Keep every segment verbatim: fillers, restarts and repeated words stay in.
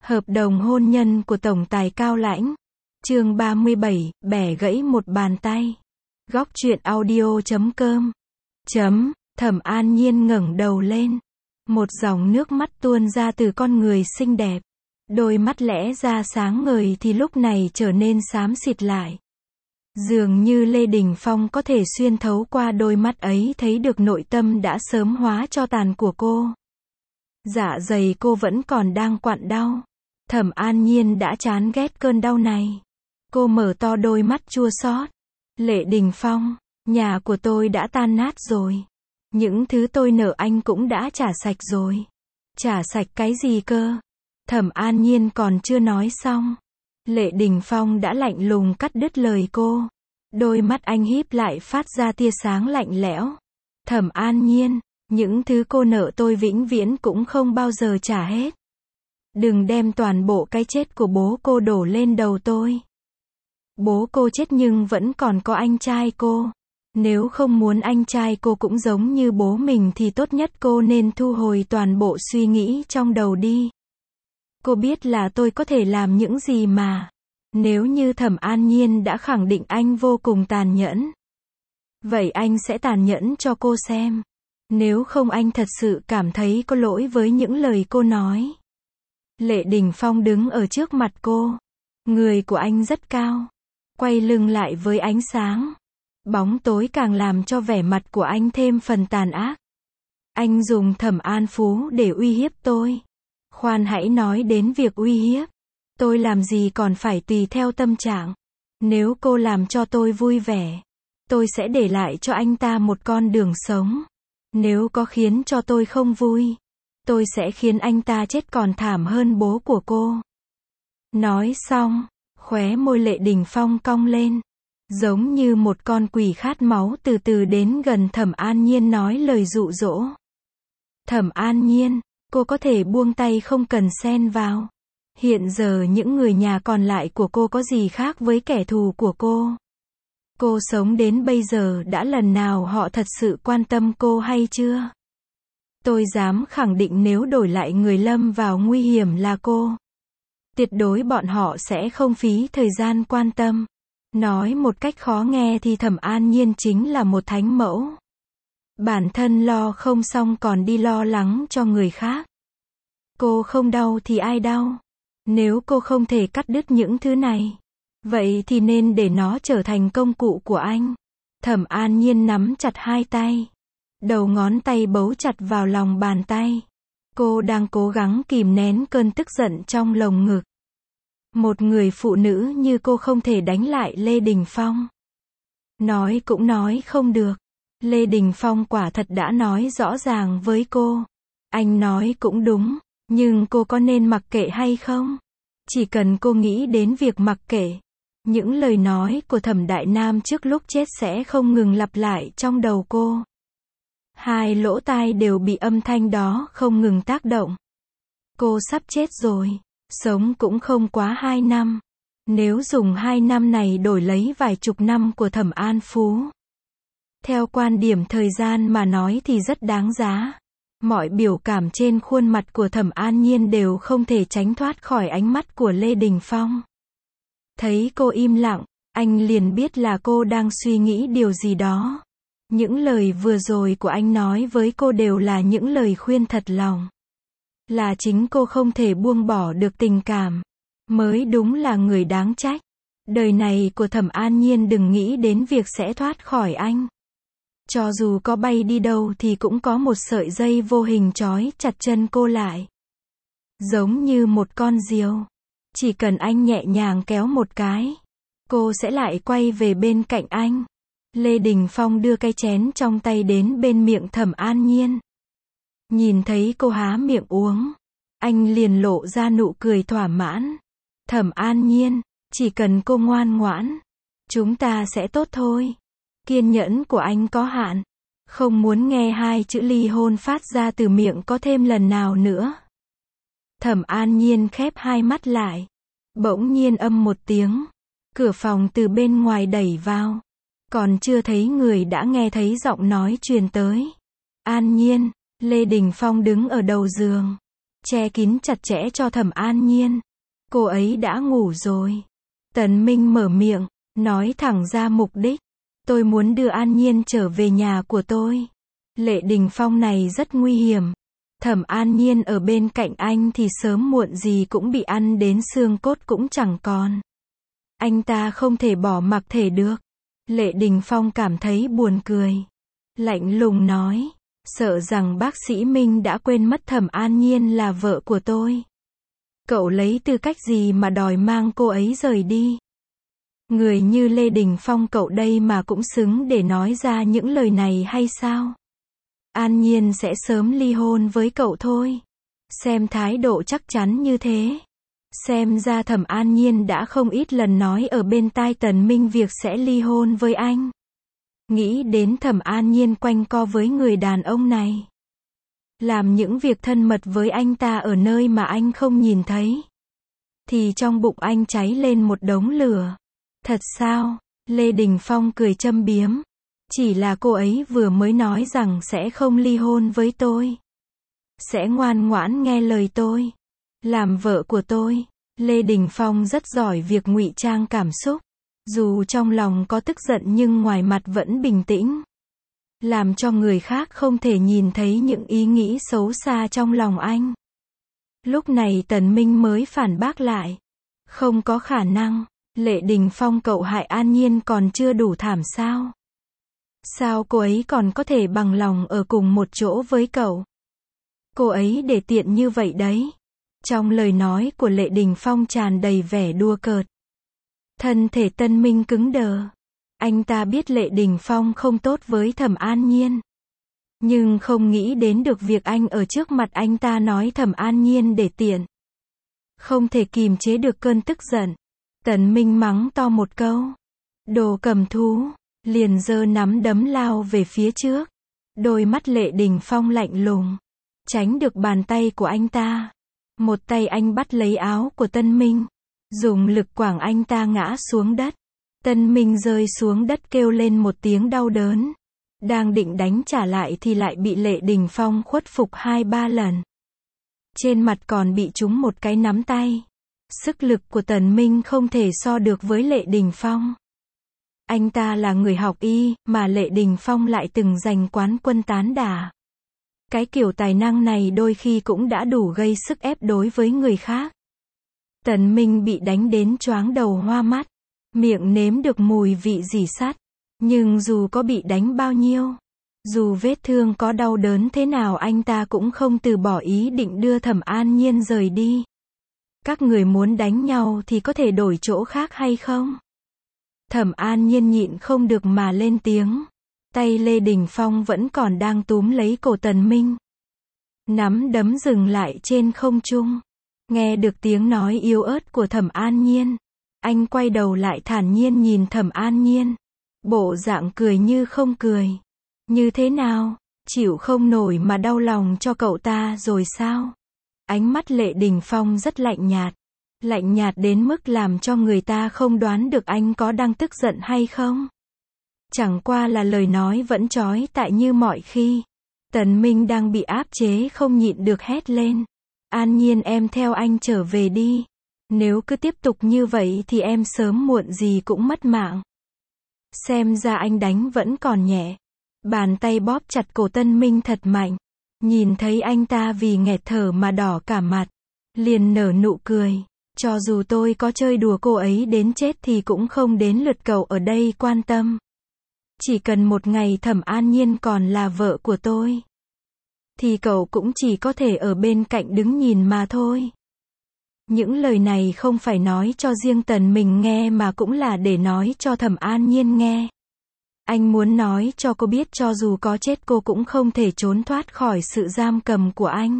Hợp đồng hôn nhân của tổng tài Cao Lãnh. Chương ba mươi bảy, bẻ gãy một bàn tay. Góc truyện audio chấm com. Chấm, Thẩm An Nhiên ngẩng đầu lên. Một dòng nước mắt tuôn ra từ con người xinh đẹp. Đôi mắt lẽ ra sáng ngời thì lúc này trở nên xám xịt lại. Dường như Lê Đình Phong có thể xuyên thấu qua đôi mắt ấy thấy được nội tâm đã sớm hóa tro tàn của cô. Dạ dày cô vẫn còn đang quặn đau. Thẩm An Nhiên đã chán ghét cơn đau này. Cô mở to đôi mắt chua xót. Lê Đình Phong, nhà của tôi đã tan nát rồi. Những thứ tôi nợ anh cũng đã trả sạch rồi. Trả sạch cái gì cơ? Thẩm An Nhiên còn chưa nói xong. Lê Đình Phong đã lạnh lùng cắt đứt lời cô. Đôi mắt anh híp lại phát ra tia sáng lạnh lẽo. Thẩm An Nhiên, những thứ cô nợ tôi vĩnh viễn cũng không bao giờ trả hết. Đừng đem toàn bộ cái chết của bố cô đổ lên đầu tôi. Bố cô chết nhưng vẫn còn có anh trai cô. Nếu không muốn anh trai cô cũng giống như bố mình thì tốt nhất cô nên thu hồi toàn bộ suy nghĩ trong đầu đi. Cô biết là tôi có thể làm những gì mà. Nếu như Thẩm An Nhiên đã khẳng định anh vô cùng tàn nhẫn. Vậy anh sẽ tàn nhẫn cho cô xem. Nếu không anh thật sự cảm thấy có lỗi với những lời cô nói. Lê Đình Phong đứng ở trước mặt cô. Người của anh rất cao. Quay lưng lại với ánh sáng. Bóng tối càng làm cho vẻ mặt của anh thêm phần tàn ác. Anh dùng Thẩm An Phú để uy hiếp tôi. Khoan hãy nói đến việc uy hiếp. Tôi làm gì còn phải tùy theo tâm trạng. Nếu cô làm cho tôi vui vẻ, tôi sẽ để lại cho anh ta một con đường sống. Nếu có khiến cho tôi không vui, tôi sẽ khiến anh ta chết còn thảm hơn bố của cô. Nói xong, khóe môi Lê Đình Phong cong lên. Giống như một con quỷ khát máu từ từ đến gần Thẩm An Nhiên nói lời dụ dỗ. Thẩm An Nhiên, cô có thể buông tay không cần xen vào. Hiện giờ những người nhà còn lại của cô có gì khác với kẻ thù của cô? Cô sống đến bây giờ đã lần nào họ thật sự quan tâm cô hay chưa? Tôi dám khẳng định nếu đổi lại người lâm vào nguy hiểm là cô. Tuyệt đối bọn họ sẽ không phí thời gian quan tâm. Nói một cách khó nghe thì Thẩm An Nhiên chính là một thánh mẫu. Bản thân lo không xong còn đi lo lắng cho người khác. Cô không đau thì ai đau? Nếu cô không thể cắt đứt những thứ này, vậy thì nên để nó trở thành công cụ của anh. Thẩm An Nhiên nắm chặt hai tay. Đầu ngón tay bấu chặt vào lòng bàn tay. Cô đang cố gắng kìm nén cơn tức giận trong lồng ngực. Một người phụ nữ như cô không thể đánh lại Lê Đình Phong. Nói cũng nói không được. Lê Đình Phong quả thật đã nói rõ ràng với cô. Anh nói cũng đúng, nhưng cô có nên mặc kệ hay không? Chỉ cần cô nghĩ đến việc mặc kệ, những lời nói của Thẩm Đại Nam trước lúc chết sẽ không ngừng lặp lại trong đầu cô. Hai lỗ tai đều bị âm thanh đó không ngừng tác động. Cô sắp chết rồi, sống cũng không quá hai năm. Nếu dùng hai năm này đổi lấy vài chục năm của Thẩm An Phú, theo quan điểm thời gian mà nói thì rất đáng giá. Mọi biểu cảm trên khuôn mặt của Thẩm An Nhiên đều không thể tránh thoát khỏi ánh mắt của Lê Đình Phong. Thấy cô im lặng, anh liền biết là cô đang suy nghĩ điều gì đó. Những lời vừa rồi của anh nói với cô đều là những lời khuyên thật lòng. Là chính cô không thể buông bỏ được tình cảm, mới đúng là người đáng trách. Đời này của Thẩm An Nhiên đừng nghĩ đến việc sẽ thoát khỏi anh. Cho dù có bay đi đâu thì cũng có một sợi dây vô hình trói chặt chân cô lại. Giống như một con diều. Chỉ cần anh nhẹ nhàng kéo một cái, cô sẽ lại quay về bên cạnh anh. Lê Đình Phong đưa cái chén trong tay đến bên miệng Thẩm An Nhiên. Nhìn thấy cô há miệng uống, anh liền lộ ra nụ cười thỏa mãn. Thẩm An Nhiên, chỉ cần cô ngoan ngoãn, chúng ta sẽ tốt thôi. Kiên nhẫn của anh có hạn. Không muốn nghe hai chữ ly hôn phát ra từ miệng có thêm lần nào nữa. Thẩm An Nhiên khép hai mắt lại. Bỗng nhiên âm một tiếng. Cửa phòng từ bên ngoài đẩy vào. Còn chưa thấy người đã nghe thấy giọng nói truyền tới. An Nhiên, Lê Đình Phong đứng ở đầu giường. che kín chặt chẽ cho Thẩm An Nhiên. Cô ấy đã ngủ rồi. Tần Minh mở miệng, nói thẳng ra mục đích. Tôi muốn đưa An Nhiên trở về nhà của tôi. Lệ Đình Phong này rất nguy hiểm. Thẩm An Nhiên ở bên cạnh anh thì sớm muộn gì cũng bị ăn đến xương cốt cũng chẳng còn. Anh ta không thể bỏ mặc thể được. Lệ Đình Phong cảm thấy buồn cười. Lạnh lùng nói, sợ rằng bác sĩ Minh đã quên mất Thẩm An Nhiên là vợ của tôi. Cậu lấy tư cách gì mà đòi mang cô ấy rời đi? Người như Lệ Đình Phong cậu đây mà cũng xứng để nói ra những lời này hay sao? An Nhiên sẽ sớm ly hôn với cậu thôi. Xem thái độ chắc chắn như thế. Xem ra Thẩm An Nhiên đã không ít lần nói ở bên tai Tần Minh việc sẽ ly hôn với anh. Nghĩ đến Thẩm An Nhiên quanh co với người đàn ông này. Làm những việc thân mật với anh ta ở nơi mà anh không nhìn thấy. Thì trong bụng anh cháy lên một đống lửa. Thật sao? Lê Đình Phong cười châm biếm. Chỉ là cô ấy vừa mới nói rằng sẽ không ly hôn với tôi. Sẽ ngoan ngoãn nghe lời tôi. Làm vợ của tôi. Lê Đình Phong rất giỏi việc ngụy trang cảm xúc. Dù trong lòng có tức giận nhưng ngoài mặt vẫn bình tĩnh. Làm cho người khác không thể nhìn thấy những ý nghĩ xấu xa trong lòng anh. Lúc này Tần Minh mới phản bác lại. Không có khả năng. Lệ Đình Phong cậu hại An Nhiên còn chưa đủ thảm sao? Sao cô ấy còn có thể bằng lòng ở cùng một chỗ với cậu? Cô ấy để tiện như vậy đấy. Trong lời nói của Lệ Đình Phong tràn đầy vẻ đùa cợt. Thân thể Tân Minh cứng đờ. Anh ta biết Lệ Đình Phong không tốt với Thẩm An Nhiên. Nhưng không nghĩ đến được việc anh ở trước mặt anh ta nói Thẩm An Nhiên để tiện. Không thể kìm chế được cơn tức giận. Tần Minh mắng to một câu. Đồ cầm thú. Liền giơ nắm đấm lao về phía trước. Đôi mắt Lệ Đình Phong lạnh lùng. Tránh được bàn tay của anh ta. Một tay anh bắt lấy áo của Tân Minh. Dùng lực quẳng anh ta ngã xuống đất. Tân Minh rơi xuống đất kêu lên một tiếng đau đớn. Đang định đánh trả lại thì lại bị Lệ Đình Phong khuất phục hai ba lần. Trên mặt còn bị trúng một cái nắm tay. Sức lực của Tần Minh không thể so được với Lệ Đình Phong. Anh ta là người học y, mà Lệ Đình Phong lại từng giành quán quân tán đả. Cái kiểu tài năng này đôi khi cũng đã đủ gây sức ép đối với người khác. Tần Minh bị đánh đến choáng đầu hoa mắt. Miệng nếm được mùi vị rỉ sắt. Nhưng dù có bị đánh bao nhiêu, dù vết thương có đau đớn thế nào anh ta cũng không từ bỏ ý định đưa Thẩm An Nhiên rời đi. Các người muốn đánh nhau thì có thể đổi chỗ khác hay không? Thẩm An Nhiên nhịn không được mà lên tiếng. Tay Lê Đình Phong vẫn còn đang túm lấy cổ Tần Minh. Nắm đấm dừng lại trên không trung. Nghe được tiếng nói yếu ớt của Thẩm An Nhiên. Anh quay đầu lại thản nhiên nhìn Thẩm An Nhiên. Bộ dạng cười như không cười. Như thế nào? Chịu không nổi mà đau lòng cho cậu ta rồi sao? Ánh mắt Lệ Đình Phong rất lạnh nhạt. Lạnh nhạt đến mức làm cho người ta không đoán được anh có đang tức giận hay không. Chẳng qua là lời nói vẫn chói tai như mọi khi. Tần Minh đang bị áp chế không nhịn được hét lên. An Nhiên em theo anh trở về đi. Nếu cứ tiếp tục như vậy thì em sớm muộn gì cũng mất mạng. Xem ra anh đánh vẫn còn nhẹ. Bàn tay bóp chặt cổ Tân Minh thật mạnh. Nhìn thấy anh ta vì nghẹt thở mà đỏ cả mặt. Liền nở nụ cười. Cho dù tôi có chơi đùa cô ấy đến chết thì cũng không đến lượt cậu ở đây quan tâm. Chỉ cần một ngày Thẩm An Nhiên còn là vợ của tôi, thì cậu cũng chỉ có thể ở bên cạnh đứng nhìn mà thôi. Những lời này không phải nói cho riêng Tần mình nghe mà cũng là để nói cho Thẩm An Nhiên nghe. Anh muốn nói cho cô biết cho dù có chết cô cũng không thể trốn thoát khỏi sự giam cầm của anh.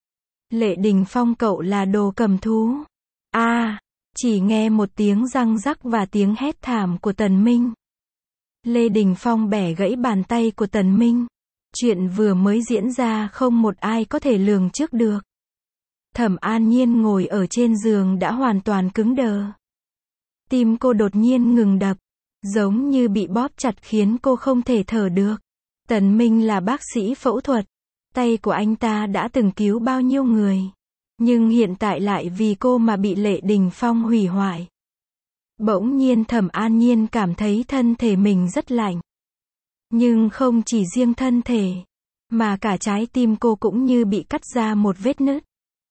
Lệ Đình Phong cậu là đồ cầm thú. A, à, chỉ nghe một tiếng răng rắc và tiếng hét thảm của Tần Minh. Lê Đình Phong bẻ gãy bàn tay của Tần Minh. Chuyện vừa mới diễn ra không một ai có thể lường trước được. Thẩm An Nhiên ngồi ở trên giường đã hoàn toàn cứng đờ. Tim cô đột nhiên ngừng đập, giống như bị bóp chặt khiến cô không thể thở được. Tần Minh là bác sĩ phẫu thuật. Tay của anh ta đã từng cứu bao nhiêu người. Nhưng hiện tại lại vì cô mà bị Lệ Đình Phong hủy hoại. Bỗng nhiên Thẩm An Nhiên cảm thấy thân thể mình rất lạnh. Nhưng không chỉ riêng thân thể, mà cả trái tim cô cũng như bị cắt ra một vết nứt.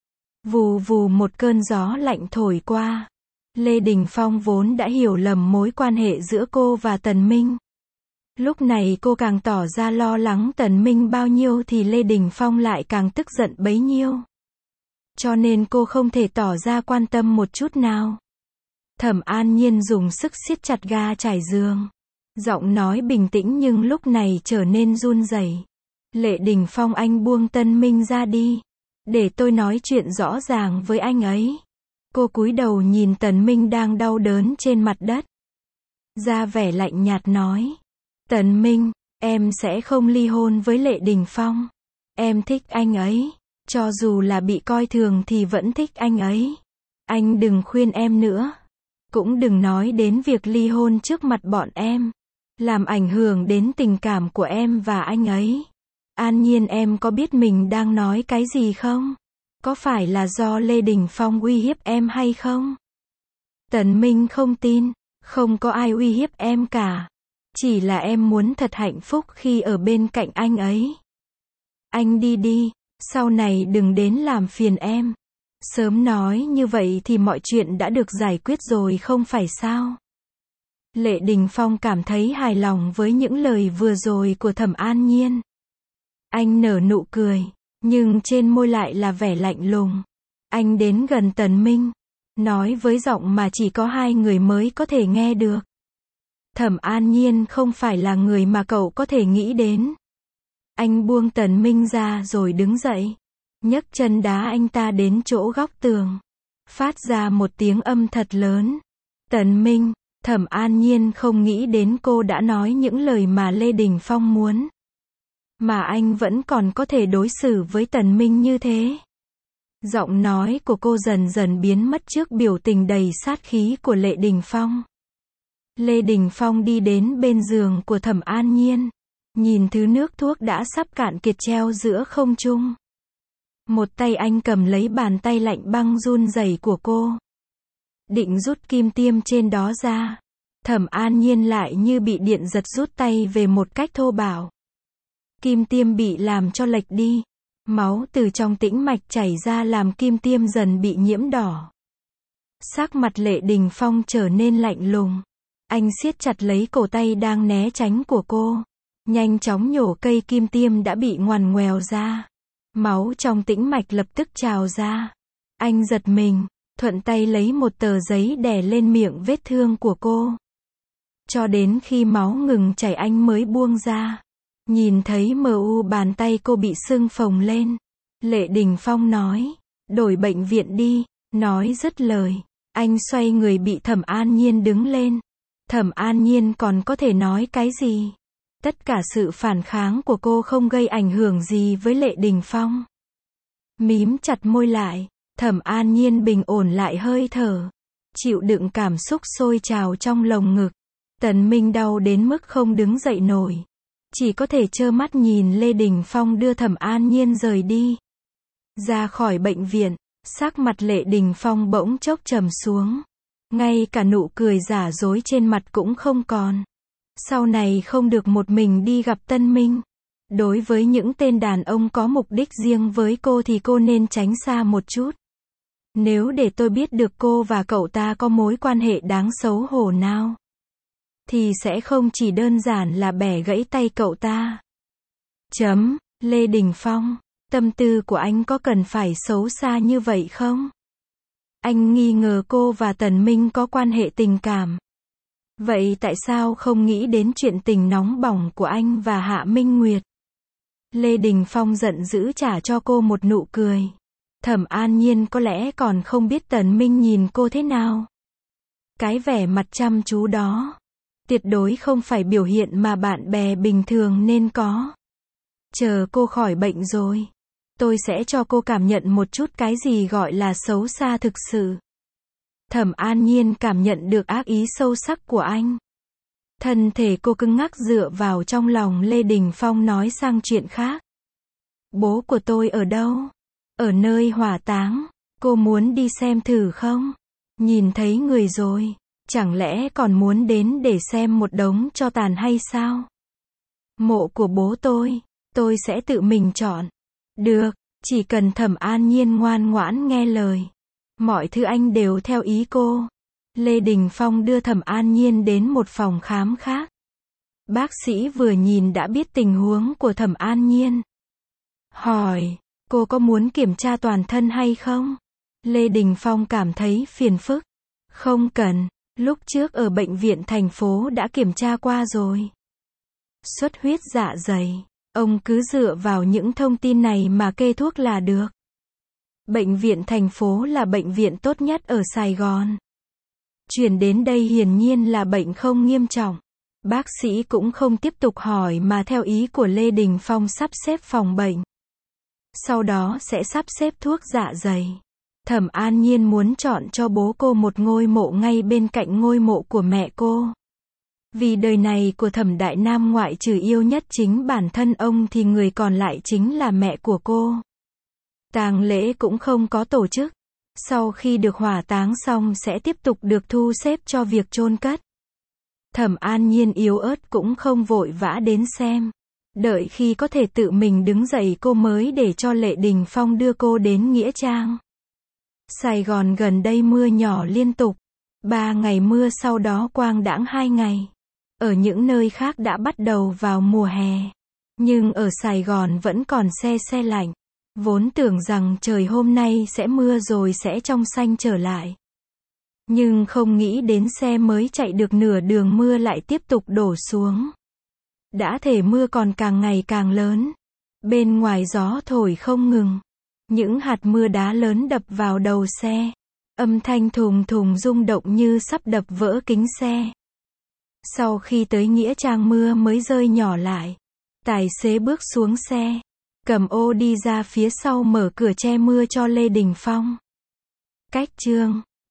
Vù vù một cơn gió lạnh thổi qua. Lê Đình Phong vốn đã hiểu lầm mối quan hệ giữa cô và Tần Minh. Lúc này cô càng tỏ ra lo lắng Tần Minh bao nhiêu thì Lê Đình Phong lại càng tức giận bấy nhiêu. Cho nên cô không thể tỏ ra quan tâm một chút nào. Thẩm An Nhiên dùng sức siết chặt ga trải giường. Giọng nói bình tĩnh nhưng lúc này trở nên run rẩy. Lệ Đình Phong, anh buông Tân Minh ra đi. Để tôi nói chuyện rõ ràng với anh ấy. Cô cúi đầu nhìn Tần Minh đang đau đớn trên mặt đất. Ra vẻ lạnh nhạt nói. Tần Minh, em sẽ không ly hôn với Lệ Đình Phong. Em thích anh ấy. Cho dù là bị coi thường thì vẫn thích anh ấy. Anh đừng khuyên em nữa. Cũng đừng nói đến việc ly hôn trước mặt bọn em. Làm ảnh hưởng đến tình cảm của em và anh ấy. An Nhiên, em có biết mình đang nói cái gì không? Có phải là do Lê Đình Phong uy hiếp em hay không? Tần Minh không tin. Không có ai uy hiếp em cả. Chỉ là em muốn thật hạnh phúc khi ở bên cạnh anh ấy. Anh đi đi. Sau này đừng đến làm phiền em. Sớm nói như vậy thì mọi chuyện đã được giải quyết rồi không phải sao? Lệ Đình Phong cảm thấy hài lòng với những lời vừa rồi của Thẩm An Nhiên. Anh nở nụ cười, nhưng trên môi lại là vẻ lạnh lùng. Anh đến gần Tần Minh, nói với giọng mà chỉ có hai người mới có thể nghe được. Thẩm An Nhiên không phải là người mà cậu có thể nghĩ đến. Anh buông Tần Minh ra rồi đứng dậy, nhấc chân đá anh ta đến chỗ góc tường, phát ra một tiếng âm thật lớn. Tần Minh, Thẩm An Nhiên không nghĩ đến cô đã nói những lời mà Lê Đình Phong muốn. Mà anh vẫn còn có thể đối xử với Tần Minh như thế. Giọng nói của cô dần dần biến mất trước biểu tình đầy sát khí của Lệ Đình Phong. Lê Đình Phong đi đến bên giường của Thẩm An Nhiên, nhìn thứ nước thuốc đã sắp cạn kiệt treo giữa không trung. Một tay anh cầm lấy bàn tay lạnh băng run rẩy của cô, định rút kim tiêm trên đó ra. Thẩm An Nhiên lại như bị điện giật rút tay về một cách thô bạo. Kim tiêm bị làm cho lệch đi. Máu từ trong tĩnh mạch chảy ra làm kim tiêm dần bị nhiễm đỏ. Sắc mặt Lệ Đình Phong trở nên lạnh lùng. Anh siết chặt lấy cổ tay đang né tránh của cô. Nhanh chóng nhổ cây kim tiêm đã bị ngoằn ngoèo ra. Máu trong tĩnh mạch lập tức trào ra. Anh giật mình, thuận tay lấy một tờ giấy đè lên miệng vết thương của cô. Cho đến khi máu ngừng chảy anh mới buông ra. Nhìn thấy mờ u bàn tay cô bị sưng phồng lên. Lệ Đình Phong nói, đổi bệnh viện đi. Nói dứt lời, anh xoay người bị Thẩm An Nhiên đứng lên. Thẩm An Nhiên còn có thể nói cái gì? Tất cả sự phản kháng của cô không gây ảnh hưởng gì với Lệ Đình Phong. Mím chặt môi lại, Thẩm An Nhiên bình ổn lại hơi thở. Chịu đựng cảm xúc sôi trào trong lồng ngực. Tần Minh đau đến mức không đứng dậy nổi. Chỉ có thể trơ mắt nhìn Lê Đình Phong đưa Thẩm An Nhiên rời đi. Ra khỏi bệnh viện, sắc mặt Lệ Đình Phong bỗng chốc trầm xuống. Ngay cả nụ cười giả dối trên mặt cũng không còn. Sau này không được một mình đi gặp Tân Minh. Đối với những tên đàn ông có mục đích riêng với cô thì cô nên tránh xa một chút. Nếu để tôi biết được cô và cậu ta có mối quan hệ đáng xấu hổ nào, thì sẽ không chỉ đơn giản là bẻ gãy tay cậu ta. Chấm, Lê Đình Phong, tâm tư của anh có cần phải xấu xa như vậy không? Anh nghi ngờ cô và Tần Minh có quan hệ tình cảm. Vậy tại sao không nghĩ đến chuyện tình nóng bỏng của anh và Hạ Minh Nguyệt? Lê Đình Phong giận dữ trả cho cô một nụ cười. Thẩm An Nhiên có lẽ còn không biết Tần Minh nhìn cô thế nào. Cái vẻ mặt chăm chú đó, tuyệt đối không phải biểu hiện mà bạn bè bình thường nên có. Chờ cô khỏi bệnh rồi, tôi sẽ cho cô cảm nhận một chút cái gì gọi là xấu xa thực sự. Thẩm An Nhiên cảm nhận được ác ý sâu sắc của anh. Thân thể cô cứng ngắc dựa vào trong lòng Lê Đình Phong nói sang chuyện khác. Bố của tôi ở đâu? Ở nơi hỏa táng, cô muốn đi xem thử không? Nhìn thấy người rồi, chẳng lẽ còn muốn đến để xem một đống tro tàn hay sao? Mộ của bố tôi, tôi sẽ tự mình chọn. Được, chỉ cần Thẩm An Nhiên ngoan ngoãn nghe lời. Mọi thứ anh đều theo ý cô. Lê Đình Phong đưa Thẩm An Nhiên đến một phòng khám khác. Bác sĩ vừa nhìn đã biết tình huống của Thẩm An Nhiên. Hỏi, cô có muốn kiểm tra toàn thân hay không? Lê Đình Phong cảm thấy phiền phức. Không cần, lúc trước ở bệnh viện thành phố đã kiểm tra qua rồi. Xuất huyết dạ dày, ông cứ dựa vào những thông tin này mà kê thuốc là được. Bệnh viện thành phố là bệnh viện tốt nhất ở Sài Gòn. Chuyển đến đây hiển nhiên là bệnh không nghiêm trọng. Bác sĩ cũng không tiếp tục hỏi mà theo ý của Lê Đình Phong sắp xếp phòng bệnh. Sau đó sẽ sắp xếp thuốc dạ dày. Thẩm An Nhiên muốn chọn cho bố cô một ngôi mộ ngay bên cạnh ngôi mộ của mẹ cô. Vì đời này của Thẩm Đại Nam ngoại trừ yêu nhất chính bản thân ông thì người còn lại chính là mẹ của cô. Tang lễ cũng không có tổ chức. Sau khi được hỏa táng xong sẽ tiếp tục được thu xếp cho việc chôn cất. Thẩm An Nhiên yếu ớt cũng không vội vã đến xem. Đợi khi có thể tự mình đứng dậy cô mới để cho Lê Đình Phong đưa cô đến Nghĩa Trang. Sài Gòn gần đây mưa nhỏ liên tục. Ba ngày mưa sau đó quang đãng hai ngày. Ở những nơi khác đã bắt đầu vào mùa hè. Nhưng ở Sài Gòn vẫn còn se se lạnh. Vốn tưởng rằng trời hôm nay sẽ mưa rồi sẽ trong xanh trở lại. Nhưng không nghĩ đến xe mới chạy được nửa đường mưa lại tiếp tục đổ xuống. Đã thể mưa còn càng ngày càng lớn. Bên ngoài gió thổi không ngừng. Những hạt mưa đá lớn đập vào đầu xe. Âm thanh thùng thùng rung động như sắp đập vỡ kính xe. Sau khi tới Nghĩa Trang mưa mới rơi nhỏ lại. Tài xế bước xuống xe. Cầm ô đi ra phía sau mở cửa che mưa cho Lê Đình Phong. Cách chương